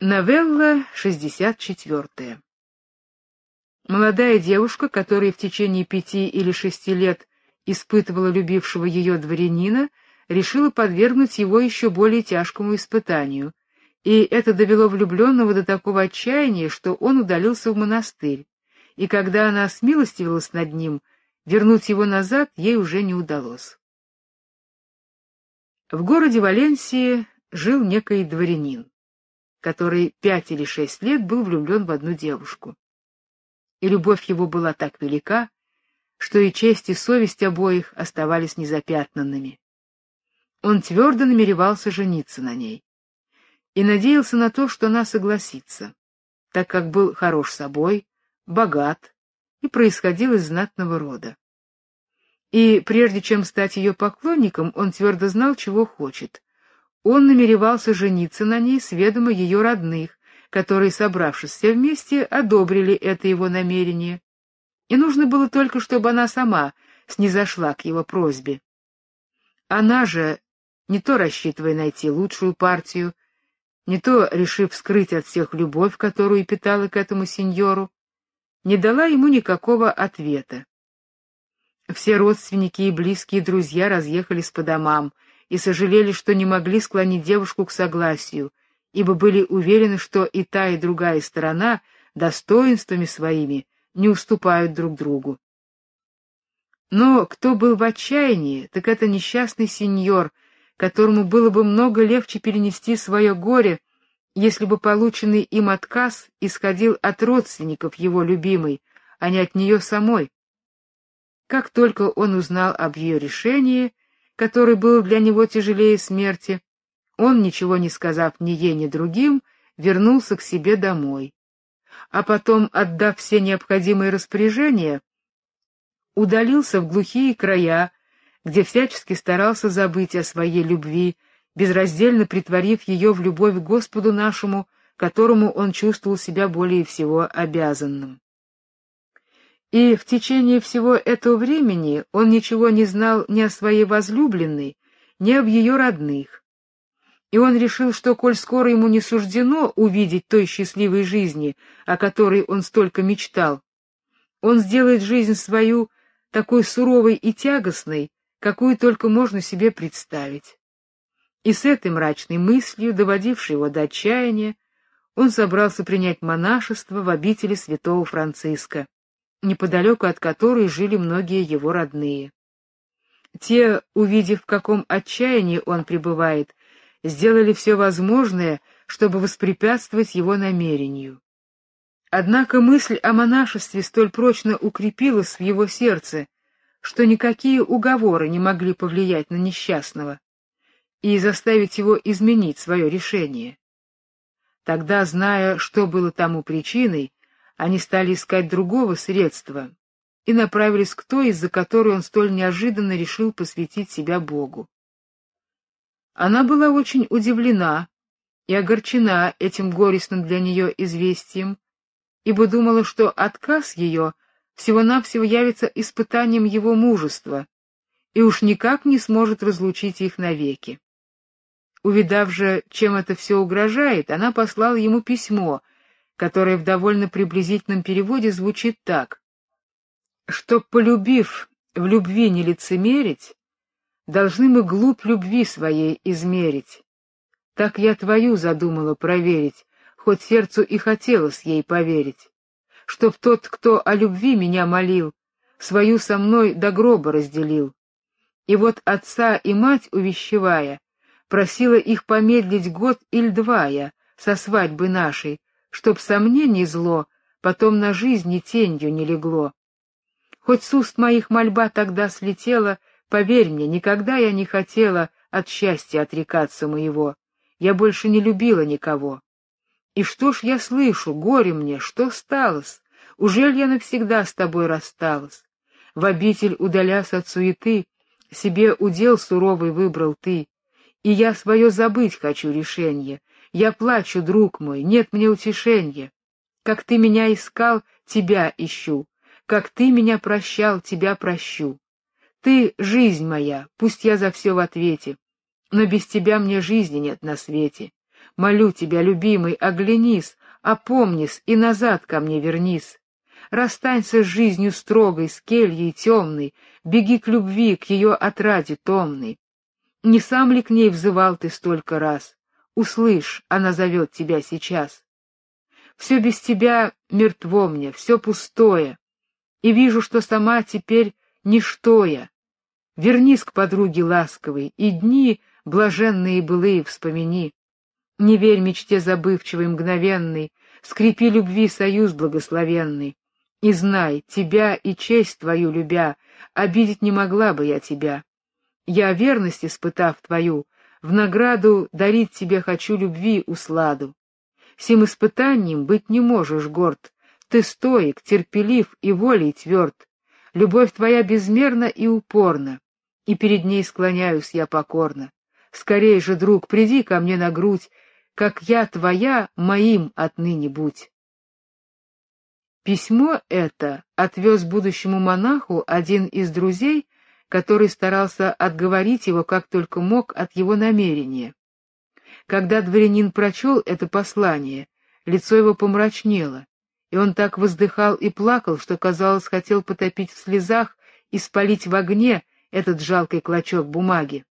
Новелла 64. Молодая девушка, которая в течение 5 или 6 лет испытывала любившего ее дворянина, решила подвергнуть его еще более тяжкому испытанию, и это довело влюбленного до такого отчаяния, что он удалился в монастырь, и когда она смилостивилась над ним, вернуть его назад ей уже не удалось. В городе Валенсии жил некий дворянин, который 5 или 6 лет был влюблен в одну девушку. И любовь его была так велика, что и честь, и совесть обоих оставались незапятнанными. Он твердо намеревался жениться на ней и надеялся на то, что она согласится, так как был хорош собой, богат и происходил из знатного рода. И прежде чем стать ее поклонником, он твердо знал, чего хочет. Он намеревался жениться на ней с ведома ее родных, которые, собравшись все вместе, одобрили это его намерение. И нужно было только, чтобы она сама снизошла к его просьбе. Она же, не то рассчитывая найти лучшую партию, не то решив скрыть от всех любовь, которую питала к этому сеньору, не дала ему никакого ответа. Все родственники и близкие друзья разъехались по домам и сожалели, что не могли склонить девушку к согласию, ибо были уверены, что и та, и другая сторона достоинствами своими не уступают друг другу. Но кто был в отчаянии, так это несчастный сеньор, которому было бы много легче перенести свое горе, если бы полученный им отказ исходил от родственников его любимой, а не от нее самой. Как только он узнал об ее решении, которое было для него тяжелее смерти, он, ничего не сказав ни ей, ни другим, вернулся к себе домой. А потом, отдав все необходимые распоряжения, удалился в глухие края, где всячески старался забыть о своей любви, безраздельно претворив ее в любовь к Господу нашему, которому он чувствовал себя более всего обязанным. И в течение всего этого времени он ничего не знал ни о своей возлюбленной, ни об ее родных. И он решил, что, коль скоро ему не суждено увидеть той счастливой жизни, о которой он столько мечтал, он сделает жизнь свою такой суровой и тягостной, какую только можно себе представить. И с этой мрачной мыслью, доводившей его до отчаяния, он собрался принять монашество в обители святого Франциска, неподалеку от которой жили многие его родные. Те, увидев, в каком отчаянии он пребывает, сделали все возможное, чтобы воспрепятствовать его намерению. Однако мысль о монашестве столь прочно укрепилась в его сердце, что никакие уговоры не могли повлиять на несчастного и заставить его изменить свое решение. Тогда, зная, что было тому причиной, они стали искать другого средства и направились к той, из-за которой он столь неожиданно решил посвятить себя Богу. Она была очень удивлена и огорчена этим горестным для нее известием, ибо думала, что отказ ее всего-навсего явится испытанием его мужества и уж никак не сможет разлучить их навеки. Увидав же, чем это все угрожает, она послала ему письмо, которое в довольно приблизительном переводе звучит так: «Чтоб, полюбив, в любви не лицемерить, должны мы глубь любви своей измерить. Так я твою задумала проверить, хоть сердцу и хотелось ей поверить, чтоб тот, кто о любви меня молил, свою со мной до гроба разделил. И вот отца и мать увещевая, просила их помедлить год или 2 я со свадьбы нашей, чтоб сомнений зло потом на жизни тенью не легло. Хоть с уст моих мольба тогда слетела, поверь мне, никогда я не хотела от счастья отрекаться моего, я больше не любила никого. И что ж я слышу, горе мне, что сталось? Ужель я навсегда с тобой рассталась? В обитель удалясь от суеты, себе удел суровый выбрал ты, и я свое забыть хочу решенье. Я плачу, друг мой, нет мне утешенья. Как ты меня искал, тебя ищу. Как ты меня прощал, тебя прощу. Ты — жизнь моя, пусть я за все в ответе, но без тебя мне жизни нет на свете. молю тебя, любимый, оглянись, опомнись и назад ко мне вернись. Расстанься с жизнью строгой, с кельей темной, беги к любви, к ее отраде томной. Не сам ли к ней взывал ты столько раз? Услышь, она зовет тебя сейчас. Все без тебя мертво мне, все пустое, и вижу, что сама теперь ничто я. Вернись к подруге ласковой, и дни блаженные былые вспомини. Не верь мечте забывчивой мгновенной, скрепи любви союз благословенный. И знай, тебя и честь твою любя, обидеть не могла бы я тебя. Я, верность испытав твою, в награду дарить тебе хочу любви усладу. Сим испытанием быть не можешь горд, ты стоек, терпелив и волей тверд. Любовь твоя безмерна и упорна, и перед ней склоняюсь я покорно. Скорей же, друг, приди ко мне на грудь, как я твоя, моим отныне будь. Письмо это отвез будущему монаху один из друзей, который старался отговорить его как только мог от его намерения. Когда дворянин прочел это послание, лицо его помрачнело, и он так воздыхал и плакал, что, казалось, хотел потопить в слезах и спалить в огне этот жалкий клочок бумаги.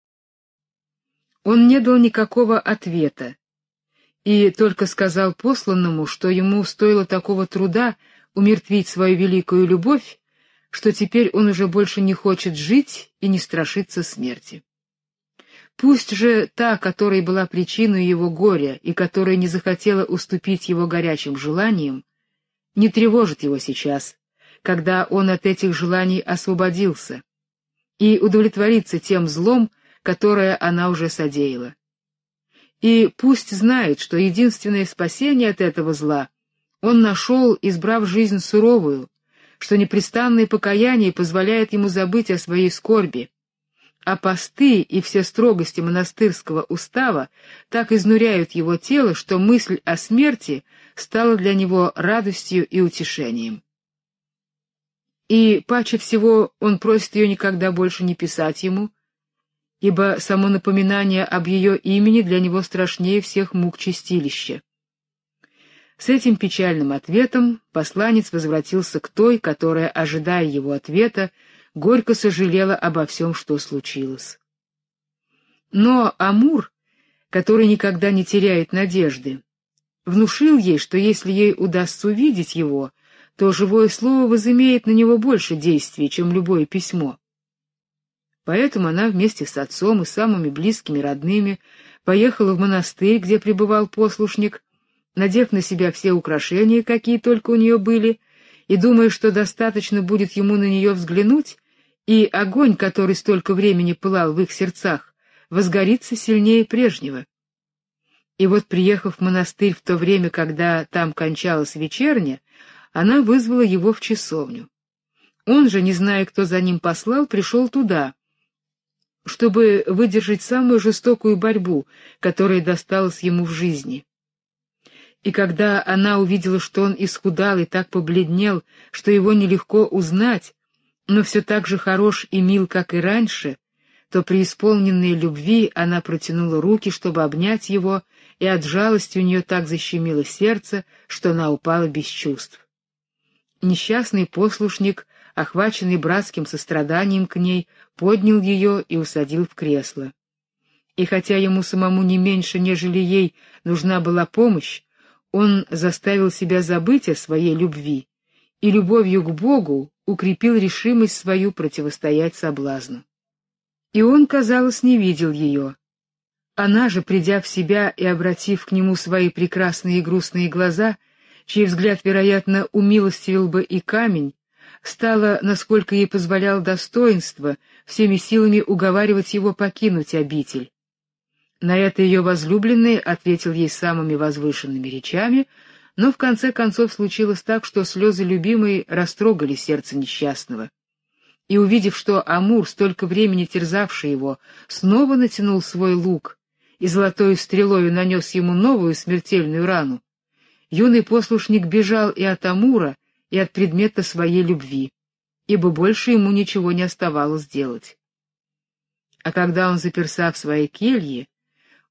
Он не дал никакого ответа, и только сказал посланному, что ему стоило такого труда умертвить свою великую любовь, что теперь он уже больше не хочет жить и не страшится смерти. Пусть же та, которая была причиной его горя и которая не захотела уступить его горячим желаниям, не тревожит его сейчас, когда он от этих желаний освободился, и удовлетворится тем злом, которое она уже содеяла. И пусть знает, что единственное спасение от этого зла он нашел, избрав жизнь суровую, что непрестанное покаяние позволяет ему забыть о своей скорби, а посты и все строгости монастырского устава так изнуряют его тело, что мысль о смерти стала для него радостью и утешением. И паче всего он просит ее никогда больше не писать ему, ибо само напоминание об ее имени для него страшнее всех мук чистилища. С этим печальным ответом посланец возвратился к той, которая, ожидая его ответа, горько сожалела обо всем, что случилось. Но Амур, который никогда не теряет надежды, внушил ей, что если ей удастся увидеть его, то живое слово возымеет на него больше действия, чем любое письмо. Поэтому она вместе с отцом и самыми близкими родными поехала в монастырь, где пребывал послушник, надев на себя все украшения, какие только у нее были, и думая, что достаточно будет ему на нее взглянуть, и огонь, который столько времени пылал в их сердцах, возгорится сильнее прежнего. И вот, приехав в монастырь в то время, когда там кончалась вечерня, она вызвала его в часовню. Он же, не зная, кто за ним послал, пришел туда, чтобы выдержать самую жестокую борьбу, которая досталась ему в жизни. И когда она увидела, что он исхудал и так побледнел, что его нелегко узнать, но все так же хорош и мил, как и раньше, то, преисполненной любви, она протянула руки, чтобы обнять его, и от жалости у нее так защемило сердце, что она упала без чувств. Несчастный послушник, охваченный братским состраданием к ней, поднял ее и усадил в кресло. И хотя ему самому не меньше, нежели ей, нужна была помощь, он заставил себя забыть о своей любви и любовью к Богу укрепил решимость свою противостоять соблазну. И он, казалось, не видел ее. Она же, придя в себя и обратив к нему свои прекрасные и грустные глаза, чей взгляд, вероятно, умилостивил бы и камень, стала, насколько ей позволял достоинство, всеми силами уговаривать его покинуть обитель. На это ее возлюбленный ответил ей самыми возвышенными речами, но в конце концов случилось так, что слезы любимой растрогали сердце несчастного. И, увидев, что Амур, столько времени терзавший его, снова натянул свой лук и золотою стрелою нанес ему новую смертельную рану, юный послушник бежал и от Амура, и от предмета своей любви, ибо больше ему ничего не оставалось делать. А когда он заперся в своей келье,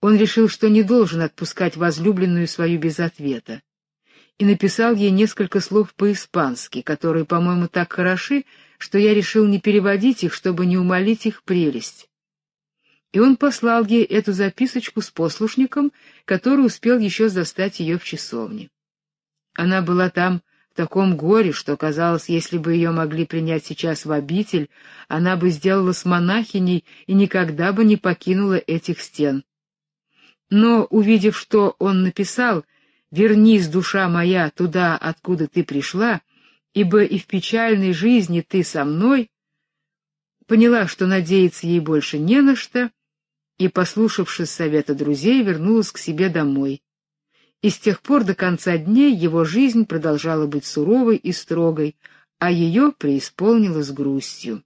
Он решил, что не должен отпускать возлюбленную свою без ответа, и написал ей несколько слов по-испански, которые, по-моему, так хороши, что я решил не переводить их, чтобы не умалить их прелесть. И он послал ей эту записочку с послушником, который успел еще застать ее в часовне. Она была там в таком горе, что, казалось, если бы ее могли принять сейчас в обитель, она бы сделалась монахиней и никогда бы не покинула этих стен. Но, увидев, что он написал: «Вернись, душа моя, туда, откуда ты пришла, ибо и в печальной жизни ты со мной», поняла, что надеяться ей больше не на что, и, послушавшись совета друзей, вернулась к себе домой. И с тех пор до конца дней его жизнь продолжала быть суровой и строгой, а ее преисполнилась грустью.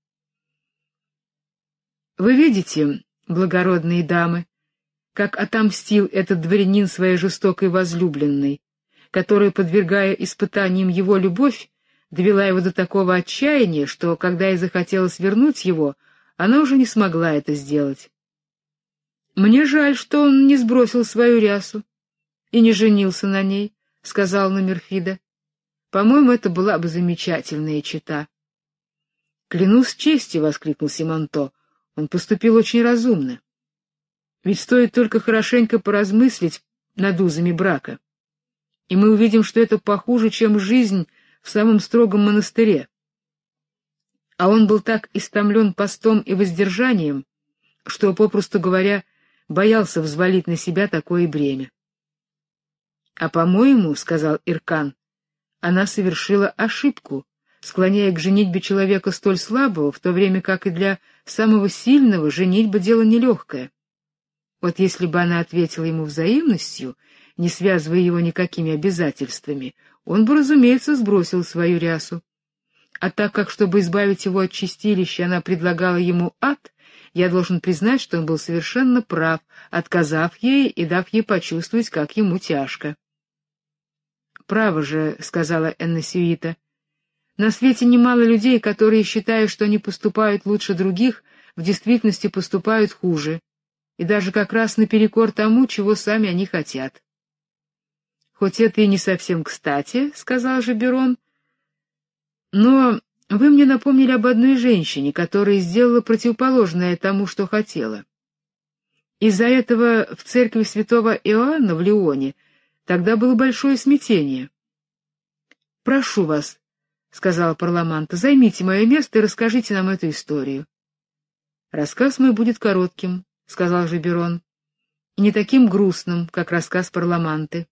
Вы видите, благородные дамы, как отомстил этот дворянин своей жестокой возлюбленной, которая, подвергая испытаниям его любовь, довела его до такого отчаяния, что, когда ей захотелось вернуть его, она уже не смогла это сделать. «Мне жаль, что он не сбросил свою рясу и не женился на ней», — сказал Номерфида. «По-моему, это была бы замечательная чета». «Клянусь честью», — воскликнул Симонто, — «он поступил очень разумно. Ведь стоит только хорошенько поразмыслить над узами брака, и мы увидим, что это похуже, чем жизнь в самом строгом монастыре. А он был так истомлен постом и воздержанием, что, попросту говоря, боялся взвалить на себя такое бремя. «А, по-моему, — сказал Иркан, — она совершила ошибку, склоняя к женитьбе человека столь слабого, в то время как и для самого сильного женитьба — дело нелегкое. Вот если бы она ответила ему взаимностью, не связывая его никакими обязательствами, он бы, разумеется, сбросил свою рясу. А так как, чтобы избавить его от чистилища, она предлагала ему ад, я должен признать, что он был совершенно прав, отказав ей и дав ей почувствовать, как ему тяжко». «Право же, — сказала Эннесюита, — на свете немало людей, которые, считая, что они поступают лучше других, в действительности поступают хуже, и даже как раз наперекор тому, чего сами они хотят». «Хоть это и не совсем кстати, — сказал Жеберон, — но вы мне напомнили об одной женщине, которая сделала противоположное тому, что хотела. Из-за этого в церкви святого Иоанна в Лионе тогда было большое смятение. «Прошу вас, — сказала Парламанта, — займите мое место и расскажите нам эту историю». «Рассказ мой будет коротким, — сказал Жеберон, — и не таким грустным, как рассказ Парламанты.